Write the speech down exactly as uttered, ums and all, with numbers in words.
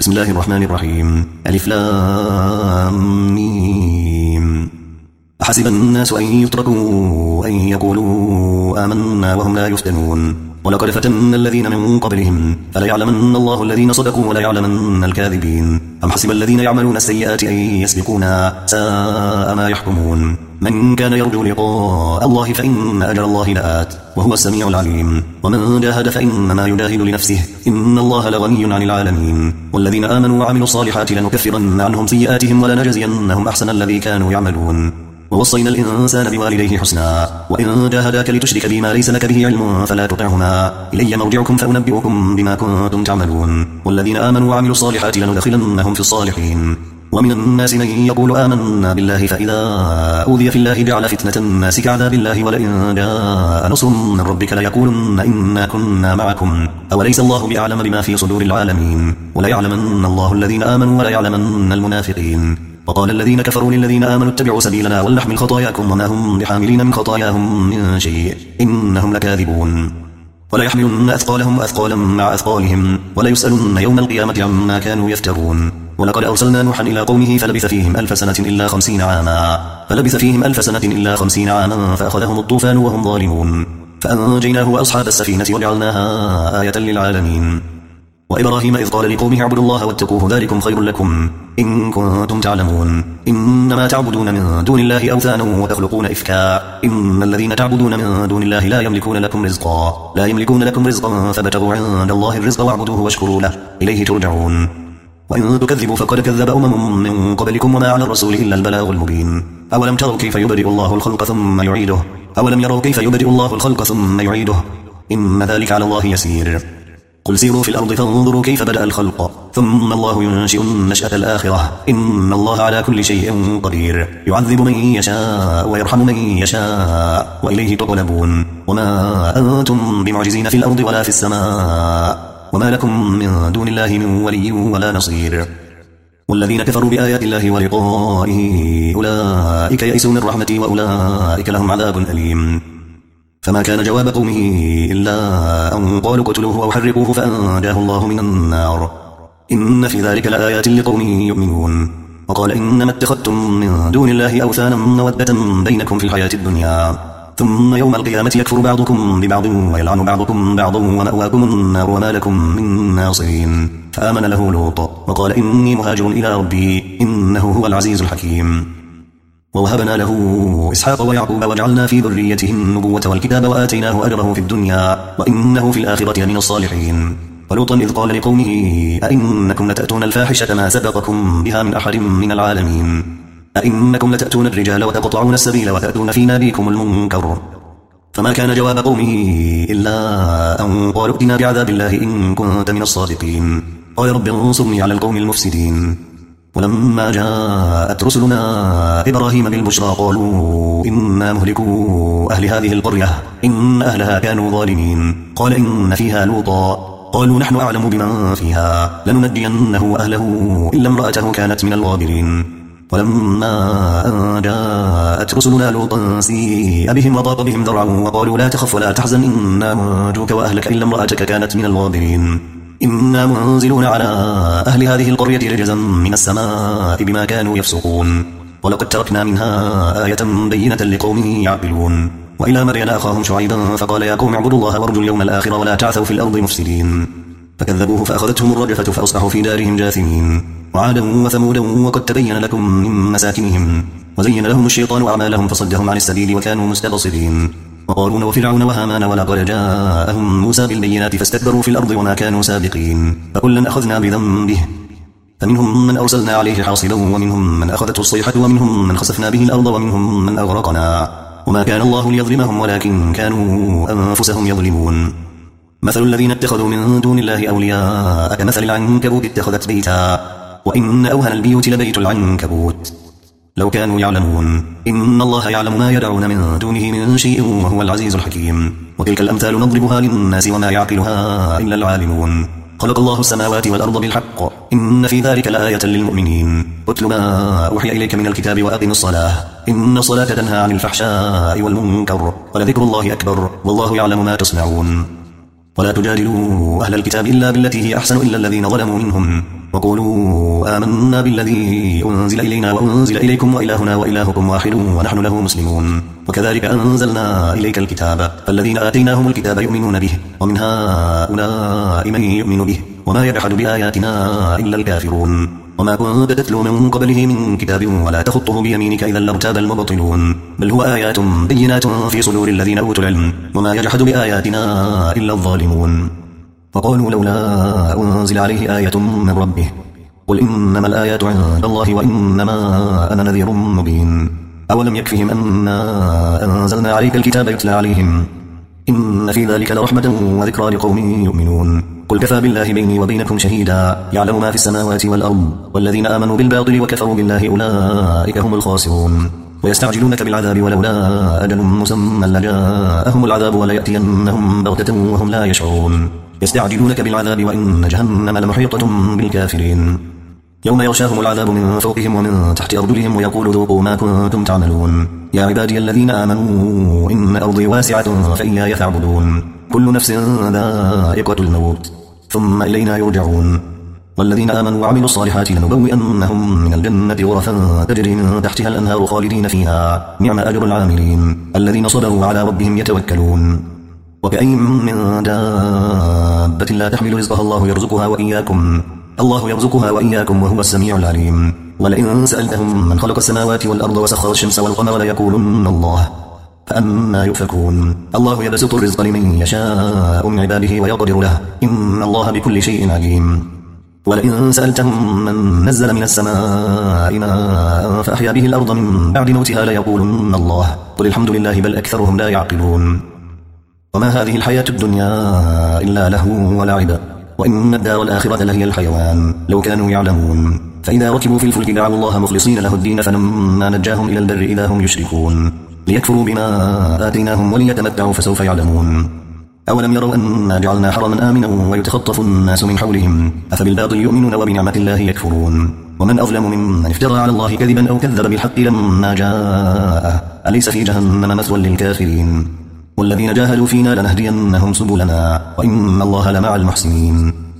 بسم الله الرحمن الرحيم. ألف لام ميم. أحسب الناس أن يتركوا أن يقولوا آمنا وهم لا يفتنون ولقد فتنا الذين من قبلهم فليعلمن الله الذين صدقوا وليعلمن الكاذبين. أم حسب الذين يعملون السيئات أن يسبقونا ساء ما يحكمون. من كان يرجو لقاء الله فإن أجل الله لآت وهو السميع العليم. ومن جاهد فإنما يجاهد لنفسه إن الله لغني عن العالمين. والذين آمنوا وعملوا الصالحات لنكفرن عنهم سيئاتهم ولنجزينهم أحسن الذي كانوا يعملون. ووصينا الإنسان بوالديه حسنا وإن جاهداك لتشرك بما ليس لك به علم فلا تطعهما إلي مرجعكم فأنبئكم بما كنتم تعملون. والذين آمنوا وعملوا الصالحات لندخلنهم في الصالحين. ومن الناس من يقول آمنا بالله فإذا أوذي في الله جعل فتنة الناس كعذاب الله ولئن جاء نصر من ربك ليقولن إنا كنا معكم أوليس الله بأعلم بما في صدور العالمين. وليعلمن الله الذين آمنوا وليعلمن المنافقين. وقال الذين كفروا للذين آمنوا اتبعوا سبيلنا ولنحمل خطاياكم وما هم بحاملين من خطاياهم من شيء إنهم لكاذبون. ولا يحملن أثقالهم وأثقالا مع أثقالهم ولا يسألن يوم القيامة عما كانوا يفترون. ولقد أرسلنا نوحا إلى قومه فلبث فيهم ألف سنة إلا خمسين عاما فلبث فيهم ألف سنة إلا خمسين عاما فأخذهم الطوفان وهم ظالمون فأنجيناه وأصحاب السفينة وجعلناها آية للعالمين. وإبراهيم إذ قال لقومه اعبدوا الله واتقوه ذلكم خير لكم إن كنتم تعلمون. إنما تعبدون من دون الله أوثانا وتخلقون إفكا إن الذين تعبدون من دون الله لا يملكون لكم رزقا لا يملكون لكم رزقا فابتغوا عند الله الرزق واعبدوه واشكروا له إليه ترجعون. وإن تكذبوا فقد كذب أمم من قبلكم وما على الرسول إلا البلاغ المبين. أولم تروا كيف يبدئ الله الخلق ثم يعيده أولم يروا كيف يبدئ الله الخلق ثم يعيده إن ذلك على الله يسير. قل سيروا في الأرض فانظروا كيف بدأ الخلق ثم الله ينشئ النشأة الآخرة إن الله على كل شيء قدير. يعذب من يشاء ويرحم من يشاء وإليه تقلبون. وما أنتم بمعجزين في الأرض ولا في السماء وما لكم من دون الله من ولي ولا نصير. والذين كفروا بآيات الله ولقائه أولئك يئسوا من رحمتي وأولئك لهم عذاب أليم. فما كان جواب قومه إلا أن قالوا قتلوه أو حرقوه فأنجاه الله من النار إن في ذلك لآيات لقوم يؤمنون. وقال إنما اتخذتم من دون الله أوثانا مودة بينكم في الحياة الدنيا ثم يوم القيامة يكفر بعضكم ببعض ويلعن بعضكم بعضا ومأواكم النار وما لكم من ناصرين. فآمن له لوط وقال إني مهاجر إلى ربي إنه هو العزيز الحكيم. ووهبنا له إسحاق ويعقوب وجعلنا في ذريته النبوة والكتاب وآتيناه أجره في الدنيا وإنه في الآخرة من الصالحين. ولوطا إذ قال لقومه أئنكم لتأتون الفاحشة ما سبقكم بها من أحد من العالمين أئنكم لتأتون الرجال وتقطعون السبيل وتأتون في ناديكم المنكر. فما كان جواب قومه إلا أن قالوا ائتنا بعذاب الله إن كنت من الصادقين. قال رب انصرني على القوم المفسدين. ولما جاءت رسلنا إبراهيم بالبشرى قالوا إنا مهلكو أهل هذه القرية إن أهلها كانوا ظالمين. قال إن فيها لوطا قالوا نحن أعلم بمن فيها لننجينه وأهله إلا امرأته كانت من الغابرين. ولما أن جاءت رسلنا لوطا سيء بهم وضاق بهم ذرعا وقالوا لا تخف ولا تحزن إنا منجوك وأهلك إلا امرأتك كانت من الغابرين. إنا منزلون على أهل هذه القرية رجزا من السماء بما كانوا يفسقون. ولقد تركنا منها آية بينة لقوم يعقلون. وإلى مدين أخاهم شعيبا فقال يا قوم اعبدوا الله وارجوا اليوم الآخر ولا تعثوا في الأرض مفسدين. فكذبوه فأخذتهم الرجفة فأصبحوا في دارهم جاثمين. وعادا وثمودا وقد تبين لكم من مساكنهم وزين لهم الشيطان أعمالهم فصدهم عن السبيل وكانوا مستبصرين. وقارون وفرعون وهامان ولقد جاءهم موسى بالبينات فاستكبروا في الأرض وما كانوا سابقين. فكلا أخذنا بذنبه فمنهم من أرسلنا عليه حاصبا ومنهم من أخذته الصيحة ومنهم من خسفنا به الأرض ومنهم من أغرقنا وما كان الله ليظلمهم ولكن كانوا أنفسهم يظلمون. مثل الذين اتخذوا من دون الله أولياء كمثل العنكبوت اتخذت بيتا وإن أوهن البيوت لبيت العنكبوت لو كانوا يعلمون. إن الله يعلم ما يدعون من دونه من شيء وهو العزيز الحكيم. وتلك الأمثال نضربها للناس وما يعقلها إلا العالمون. خلق الله السماوات والأرض بالحق إن في ذلك لآية للمؤمنين. اتل ما أوحي إليك من الكتاب وأقم الصلاة إن الصلاة تنهى عن الفحشاء والمنكر ولذكر الله أكبر والله يعلم ما تصنعون. ولا تجادلوا أهل الكتاب إلا بالتي هي أحسن إلا الذين ظلموا منهم وقولوا آمنا بالذي أنزل إلينا وأنزل إليكم وإلهنا وإلهكم واحد ونحن له مسلمون وكذلك أنزلنا إليك الكتاب فالذين آتيناهم الكتاب يؤمنون به ومن هؤلاء من يؤمن به وما يجحد بآياتنا إلا الكافرون وما كنت تتلو من قبله من كتاب ولا تخطه بيمينك إذا لارتاب المبطلون بل هو آيات بينات في صدور الذين أوتوا العلم وما يجحد بآياتنا إلا الظالمون وقالوا لولا أنزل عليه آية من ربه قل إنما الآيات عند الله وإنما أنا نذير مبين أولم يكفهم أنا أنزلنا عليك الكتاب يتلى عليهم إن في ذلك لرحمة وذكرى لقوم يؤمنون قل كفى بالله بيني وبينكم شهيدا يعلم ما في السماوات والأرض والذين آمنوا بالباطل وكفروا بالله أولئك هم الخاسرون ويستعجلونك بالعذاب ولولا أجل مسمى لجاءهم العذاب وليأتينهم بغتة وهم لا يشعرون يستعجلونك بالعذاب وإن جهنم لمحيطة بالكافرين يوم يغشاهم العذاب من فوقهم ومن تحت أرجلهم ويقول ذوقوا ما كنتم تعملون يا عبادي الذين آمنوا إن أرضي واسعة فإياي فاعبدون كل نفس ذائقة الموت ثم إلينا يرجعون والذين آمنوا وعملوا الصالحات لنبوئنهم من الجنة غرفا تجري من تحتها الأنهار خالدين فيها نعم أجر العاملين الذين صبروا على ربهم يتوكلون وكأين من دابة لا تحمل رزقها الله يرزقها وإياكم الله يرزقها وإياكم وهو السميع العليم ولئن سألتهم من خلق السماوات والأرض وسخر الشمس والقمر ليقولن الله فأنا يؤفكون الله يبسط الرزق لمن يشاء من عباده ويقدر له إن الله بكل شيء عليم ولئن سألتهم من نزل من السماء ماء فأحيا به الأرض من بعد موتها ليقولن الله قل الحمد لله بل أكثرهم لا يعقلون وما هذه الحياة الدنيا إلا لهو ولعب وإن الدار الآخرة لهي الحيوان لو كانوا يعلمون فإذا ركبوا في الفلك دعوا الله مخلصين له الدين فلما نجاهم إلى البر إذا هم يشركون ليكفروا بما آتيناهم وليتمتعوا فسوف يعلمون أولم يروا أنا جعلنا حرما آمنا ويتخطف الناس من حولهم أفبالباطل يؤمنون وبنعمة الله يكفرون ومن أظلم ممن افترى على الله كذبا أو كذب بالحق لما جاءه أليس في جهنم مثوى للكافرين والذين جاهدوا فينا لنهدينهم سبلنا وإن الله لمع المحسنين